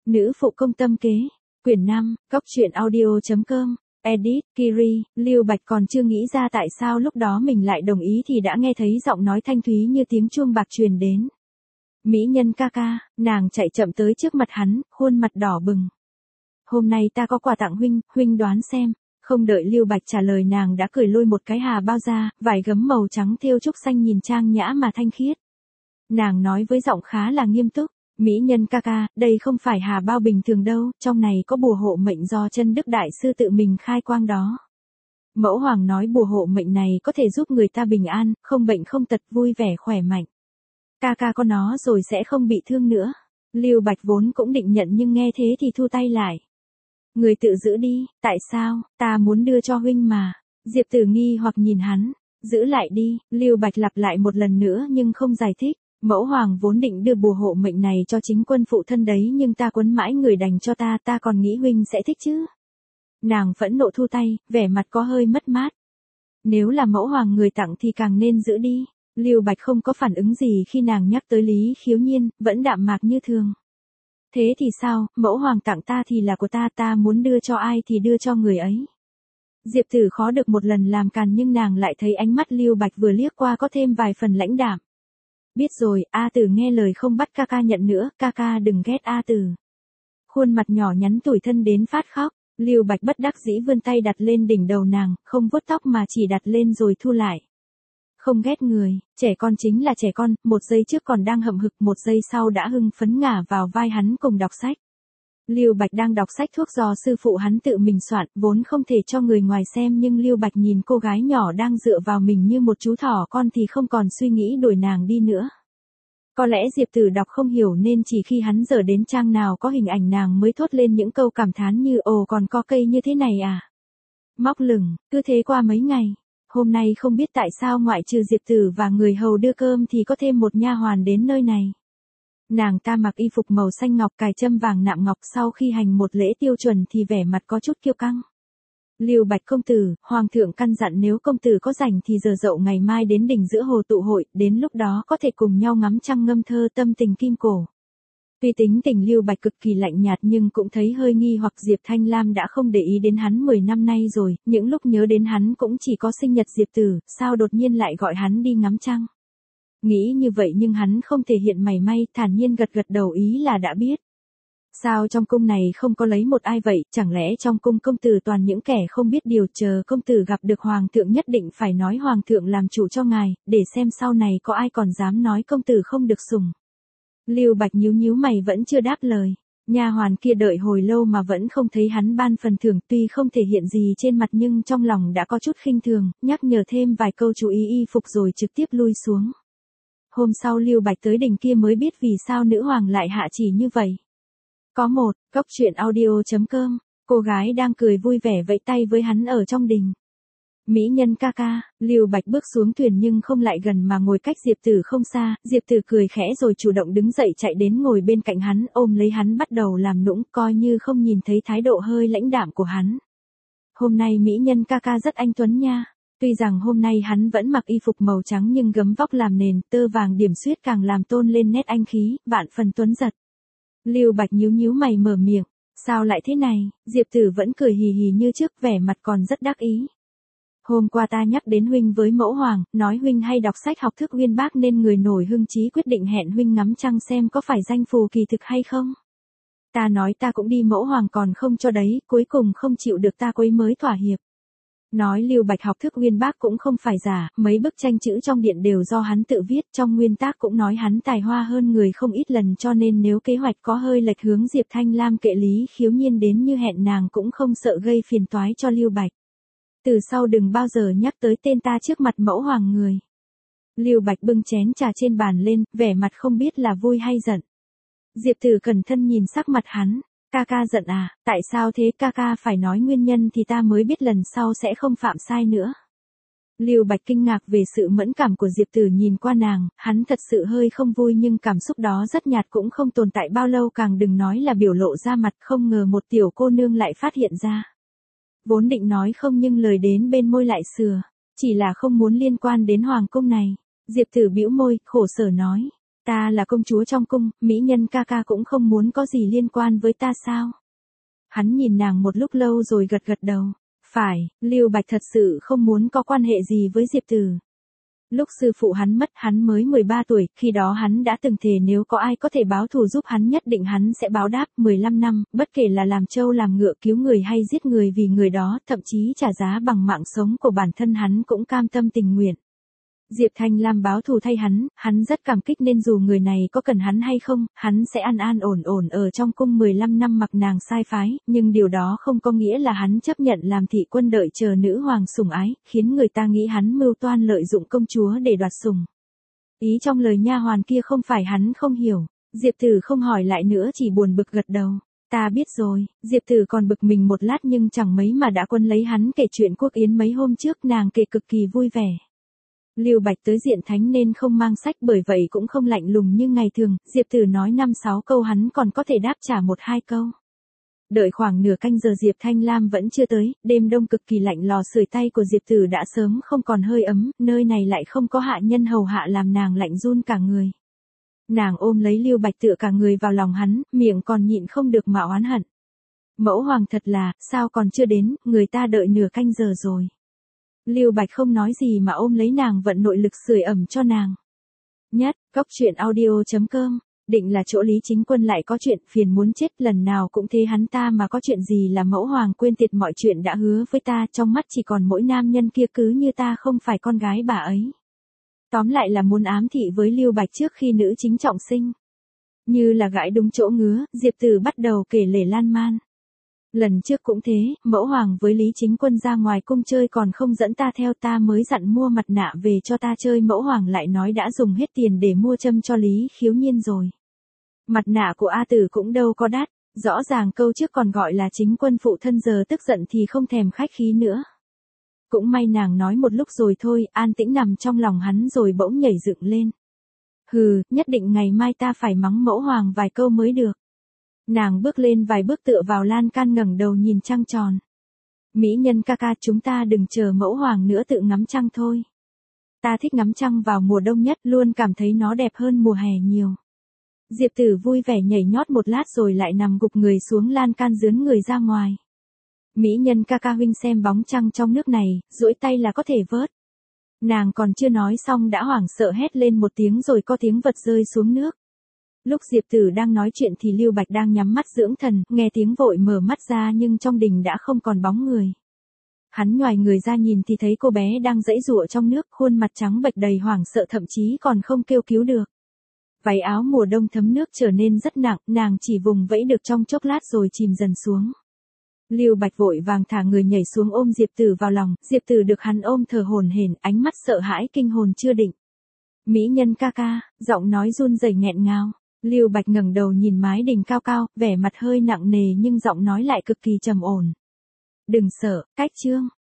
Nữ phụ công tâm kế. Quyển 5, Cốc truyện audio.com. Edit, Kiri. Lưu Bạch còn chưa nghĩ ra tại sao lúc đó mình lại đồng ý thì đã nghe thấy giọng nói thanh thúy như tiếng chuông bạc truyền đến. Mỹ nhân ca ca. Nàng chạy chậm tới trước mặt hắn, khuôn mặt đỏ bừng. Hôm nay ta có quà tặng huynh đoán xem. Không đợi Lưu Bạch trả lời nàng đã cười lôi một cái hà bao ra, vải gấm màu trắng thêu trúc xanh nhìn trang nhã mà thanh khiết. Nàng nói với giọng khá là nghiêm túc. Mỹ nhân ca ca, đây không phải hà bao bình thường đâu, trong này có bùa hộ mệnh do chân Đức Đại Sư tự mình khai quang đó. Mẫu hoàng nói bùa hộ mệnh này có thể giúp người ta bình an, không bệnh không tật, vui vẻ khỏe mạnh. Ca ca có nó rồi sẽ không bị thương nữa. Lưu Bạch vốn cũng định nhận nhưng nghe thế thì thu tay lại. Người tự giữ đi, tại sao, ta muốn đưa cho huynh mà. Diệp Tử nghi hoặc nhìn hắn, giữ lại đi, Lưu Bạch lặp lại một lần nữa nhưng không giải thích. Mẫu hoàng vốn định đưa bùa hộ mệnh này cho chính quân phụ thân đấy nhưng ta quấn mãi người đành cho ta còn nghĩ huynh sẽ thích chứ. Nàng phẫn nộ thu tay, vẻ mặt có hơi mất mát. Nếu là mẫu hoàng người tặng thì càng nên giữ đi. Lưu Bạch không có phản ứng gì khi nàng nhắc tới Lý Khiếu Nhiên, vẫn đạm mạc như thường. Thế thì sao, mẫu hoàng tặng ta thì là của ta muốn đưa cho ai thì đưa cho người ấy. Diệp Tử khó được một lần làm càn nhưng nàng lại thấy ánh mắt Lưu Bạch vừa liếc qua có thêm vài phần lãnh đạm. Biết rồi, A Tử nghe lời không bắt ca ca nhận nữa, ca ca đừng ghét A Tử. Khuôn mặt nhỏ nhắn tủi thân đến phát khóc, Lưu Bạch bất đắc dĩ vươn tay đặt lên đỉnh đầu nàng, không vuốt tóc mà chỉ đặt lên rồi thu lại. Không ghét người, trẻ con chính là trẻ con, một giây trước còn đang hậm hực, một giây sau đã hưng phấn ngả vào vai hắn cùng đọc sách. Lưu Bạch đang đọc sách thuốc do sư phụ hắn tự mình soạn, vốn không thể cho người ngoài xem nhưng Lưu Bạch nhìn cô gái nhỏ đang dựa vào mình như một chú thỏ con thì không còn suy nghĩ đuổi nàng đi nữa. Có lẽ Diệp Tử đọc không hiểu nên chỉ khi hắn dở đến trang nào có hình ảnh nàng mới thốt lên những câu cảm thán như ồ còn có cây như thế này à. Móc lửng, cứ thế qua mấy ngày. Hôm nay không biết tại sao ngoại trừ Diệp Tử và người hầu đưa cơm thì có thêm một nha hoàn đến nơi này. Nàng ta mặc y phục màu xanh ngọc cài châm vàng nạm ngọc sau khi hành một lễ tiêu chuẩn thì vẻ mặt có chút kiêu căng. Lưu Bạch công tử, hoàng thượng căn dặn nếu công tử có rảnh thì giờ dậu ngày mai đến đỉnh giữa hồ tụ hội, đến lúc đó có thể cùng nhau ngắm trăng ngâm thơ tâm tình kim cổ. Tuy tính tình Lưu Bạch cực kỳ lạnh nhạt nhưng cũng thấy hơi nghi hoặc Diệp Thanh Lam đã không để ý đến hắn 10 năm nay rồi, những lúc nhớ đến hắn cũng chỉ có sinh nhật Diệp Tử, sao đột nhiên lại gọi hắn đi ngắm trăng. Nghĩ như vậy nhưng hắn không thể hiện mảy may, thản nhiên gật gật đầu ý là đã biết. Sao trong cung này không có lấy một ai vậy, chẳng lẽ trong cung công tử toàn những kẻ không biết điều, chờ công tử gặp được hoàng thượng nhất định phải nói hoàng thượng làm chủ cho ngài, để xem sau này có ai còn dám nói công tử không được sủng. Lưu Bạch nhíu mày vẫn chưa đáp lời. Nha hoàn kia đợi hồi lâu mà vẫn không thấy hắn ban phần thưởng, tuy không thể hiện gì trên mặt nhưng trong lòng đã có chút khinh thường, nhắc nhở thêm vài câu chú ý y phục rồi trực tiếp lui xuống. Hôm sau Lưu Bạch tới đỉnh kia mới biết vì sao nữ hoàng lại hạ chỉ như vậy. Có một, Cốc truyện audio.com, cô gái đang cười vui vẻ vẫy tay với hắn ở trong đình. Mỹ nhân ca ca, Lưu Bạch bước xuống thuyền nhưng không lại gần mà ngồi cách Diệp Tử không xa, Diệp Tử cười khẽ rồi chủ động đứng dậy chạy đến ngồi bên cạnh hắn, ôm lấy hắn bắt đầu làm nũng, coi như không nhìn thấy thái độ hơi lãnh đạm của hắn. Hôm nay Mỹ nhân ca ca rất anh tuấn nha. Tuy rằng hôm nay hắn vẫn mặc y phục màu trắng nhưng gấm vóc làm nền, tơ vàng điểm xuyết càng làm tôn lên nét anh khí, vạn phần tuấn giật. Lưu Bạch nhíu mày mở miệng, sao lại thế này? Diệp Tử vẫn cười hì hì như trước, vẻ mặt còn rất đắc ý. Hôm qua ta nhắc đến huynh với mẫu hoàng, nói huynh hay đọc sách học thức uyên bác nên người nổi hưng trí quyết định hẹn huynh ngắm trăng xem có phải danh phù kỳ thực hay không. Ta nói ta cũng đi, mẫu hoàng còn không cho đấy, cuối cùng không chịu được ta quấy mới thỏa hiệp. Nói Lưu Bạch học thức uyên bác cũng không phải giả, mấy bức tranh chữ trong điện đều do hắn tự viết, trong nguyên tác cũng nói hắn tài hoa hơn người không ít lần cho nên nếu kế hoạch có hơi lệch hướng Diệp Thanh Lam kệ Lý Khiếu Nhiên đến như hẹn nàng cũng không sợ gây phiền toái cho Lưu Bạch. Từ sau đừng bao giờ nhắc tới tên ta trước mặt mẫu hoàng người. Lưu Bạch bưng chén trà trên bàn lên, vẻ mặt không biết là vui hay giận. Diệp Tử cẩn thận nhìn sắc mặt hắn. Ca ca giận à, tại sao thế, ca ca phải nói nguyên nhân thì ta mới biết lần sau sẽ không phạm sai nữa. Lưu Bạch kinh ngạc về sự mẫn cảm của Diệp Tử nhìn qua nàng, hắn thật sự hơi không vui nhưng cảm xúc đó rất nhạt cũng không tồn tại bao lâu, càng đừng nói là biểu lộ ra mặt, không ngờ một tiểu cô nương lại phát hiện ra. Vốn định nói không nhưng lời đến bên môi lại sửa, chỉ là không muốn liên quan đến hoàng cung này. Diệp Tử bĩu môi, khổ sở nói, Ta là công chúa trong cung, mỹ nhân ca ca cũng không muốn có gì liên quan với ta sao? Hắn nhìn nàng một lúc lâu rồi gật gật đầu. Phải, Lưu Bạch thật sự không muốn có quan hệ gì với Diệp Tử. Lúc sư phụ hắn mất hắn mới 13 tuổi, khi đó hắn đã từng thề nếu có ai có thể báo thù giúp hắn nhất định hắn sẽ báo đáp 15 năm, bất kể là làm trâu làm ngựa cứu người hay giết người vì người đó, thậm chí trả giá bằng mạng sống của bản thân hắn cũng cam tâm tình nguyện. Diệp Thanh Lam báo thù thay hắn rất cảm kích nên dù người này có cần hắn hay không, hắn sẽ an an ổn ổn ở trong cung 15 năm mặc nàng sai phái, nhưng điều đó không có nghĩa là hắn chấp nhận làm thị quân đợi chờ nữ hoàng sủng ái, khiến người ta nghĩ hắn mưu toan lợi dụng công chúa để đoạt sủng. Ý trong lời nha hoàn kia không phải hắn không hiểu, Diệp Tử không hỏi lại nữa chỉ buồn bực gật đầu. Ta biết rồi, Diệp Tử còn bực mình một lát nhưng chẳng mấy mà đã quân lấy hắn kể chuyện quốc yến mấy hôm trước nàng kể cực kỳ vui vẻ. Lưu Bạch tới diện thánh nên không mang sách bởi vậy cũng không lạnh lùng như ngày thường, Diệp Tử nói 5-6 câu hắn còn có thể đáp trả 1-2 câu. Đợi khoảng nửa canh giờ Diệp Thanh Lam vẫn chưa tới, đêm đông cực kỳ lạnh lò sưởi tay của Diệp Tử đã sớm không còn hơi ấm, nơi này lại không có hạ nhân hầu hạ làm nàng lạnh run cả người. Nàng ôm lấy Lưu Bạch tựa cả người vào lòng hắn, miệng còn nhịn không được mà oán hận. Mẫu hoàng thật là, sao còn chưa đến, người ta đợi nửa canh giờ rồi. Lưu Bạch không nói gì mà ôm lấy nàng vận nội lực sưởi ẩm cho nàng. Nhất, coctruyện.audio.com, định là chỗ Lý Chính Quân lại có chuyện phiền muốn chết lần nào cũng thế hắn ta mà có chuyện gì là mẫu hoàng quên tiệt mọi chuyện đã hứa với ta trong mắt chỉ còn mỗi nam nhân kia cứ như ta không phải con gái bà ấy. Tóm lại là muốn ám thị với Lưu Bạch trước khi nữ chính trọng sinh. Như là gãi đúng chỗ ngứa, Diệp Tử bắt đầu kể lể lan man. Lần trước cũng thế, mẫu hoàng với Lý Chính Quân ra ngoài cung chơi còn không dẫn ta theo ta mới dặn mua mặt nạ về cho ta chơi mẫu hoàng lại nói đã dùng hết tiền để mua châm cho Lý Khiếu Nhiên rồi. Mặt nạ của A Tử cũng đâu có đắt, rõ ràng câu trước còn gọi là Chính Quân phụ thân giờ tức giận thì không thèm khách khí nữa. Cũng may nàng nói một lúc rồi thôi, an tĩnh nằm trong lòng hắn rồi bỗng nhảy dựng lên. Hừ, nhất định ngày mai ta phải mắng mẫu hoàng vài câu mới được. Nàng bước lên vài bước tựa vào lan can ngẩng đầu nhìn trăng tròn. Mỹ nhân ca ca chúng ta đừng chờ mẫu hoàng nữa tự ngắm trăng thôi. Ta thích ngắm trăng vào mùa đông nhất luôn cảm thấy nó đẹp hơn mùa hè nhiều. Diệp Tử vui vẻ nhảy nhót một lát rồi lại nằm gục người xuống lan can dướn người ra ngoài. Mỹ nhân ca ca huynh xem bóng trăng trong nước này, duỗi tay là có thể vớt. Nàng còn chưa nói xong đã hoảng sợ hét lên một tiếng rồi có tiếng vật rơi xuống nước. Lúc Diệp Tử đang nói chuyện thì Lưu Bạch đang nhắm mắt dưỡng thần, nghe tiếng vội mở mắt ra nhưng trong đình đã không còn bóng người. Hắn nhoài người ra nhìn thì thấy cô bé đang giãy giụa trong nước, khuôn mặt trắng bệch đầy hoảng sợ thậm chí còn không kêu cứu được. Váy áo mùa đông thấm nước trở nên rất nặng, nàng chỉ vùng vẫy được trong chốc lát rồi chìm dần xuống. Lưu Bạch vội vàng thả người nhảy xuống ôm Diệp Tử vào lòng, Diệp Tử được hắn ôm thở hổn hển, ánh mắt sợ hãi kinh hồn chưa định. Mỹ nhân ca ca, giọng nói run rẩy nghẹn ngào. Lưu Bạch ngẩng đầu nhìn mái đình cao cao, vẻ mặt hơi nặng nề nhưng giọng nói lại cực kỳ trầm ổn. Đừng sợ, cách chương.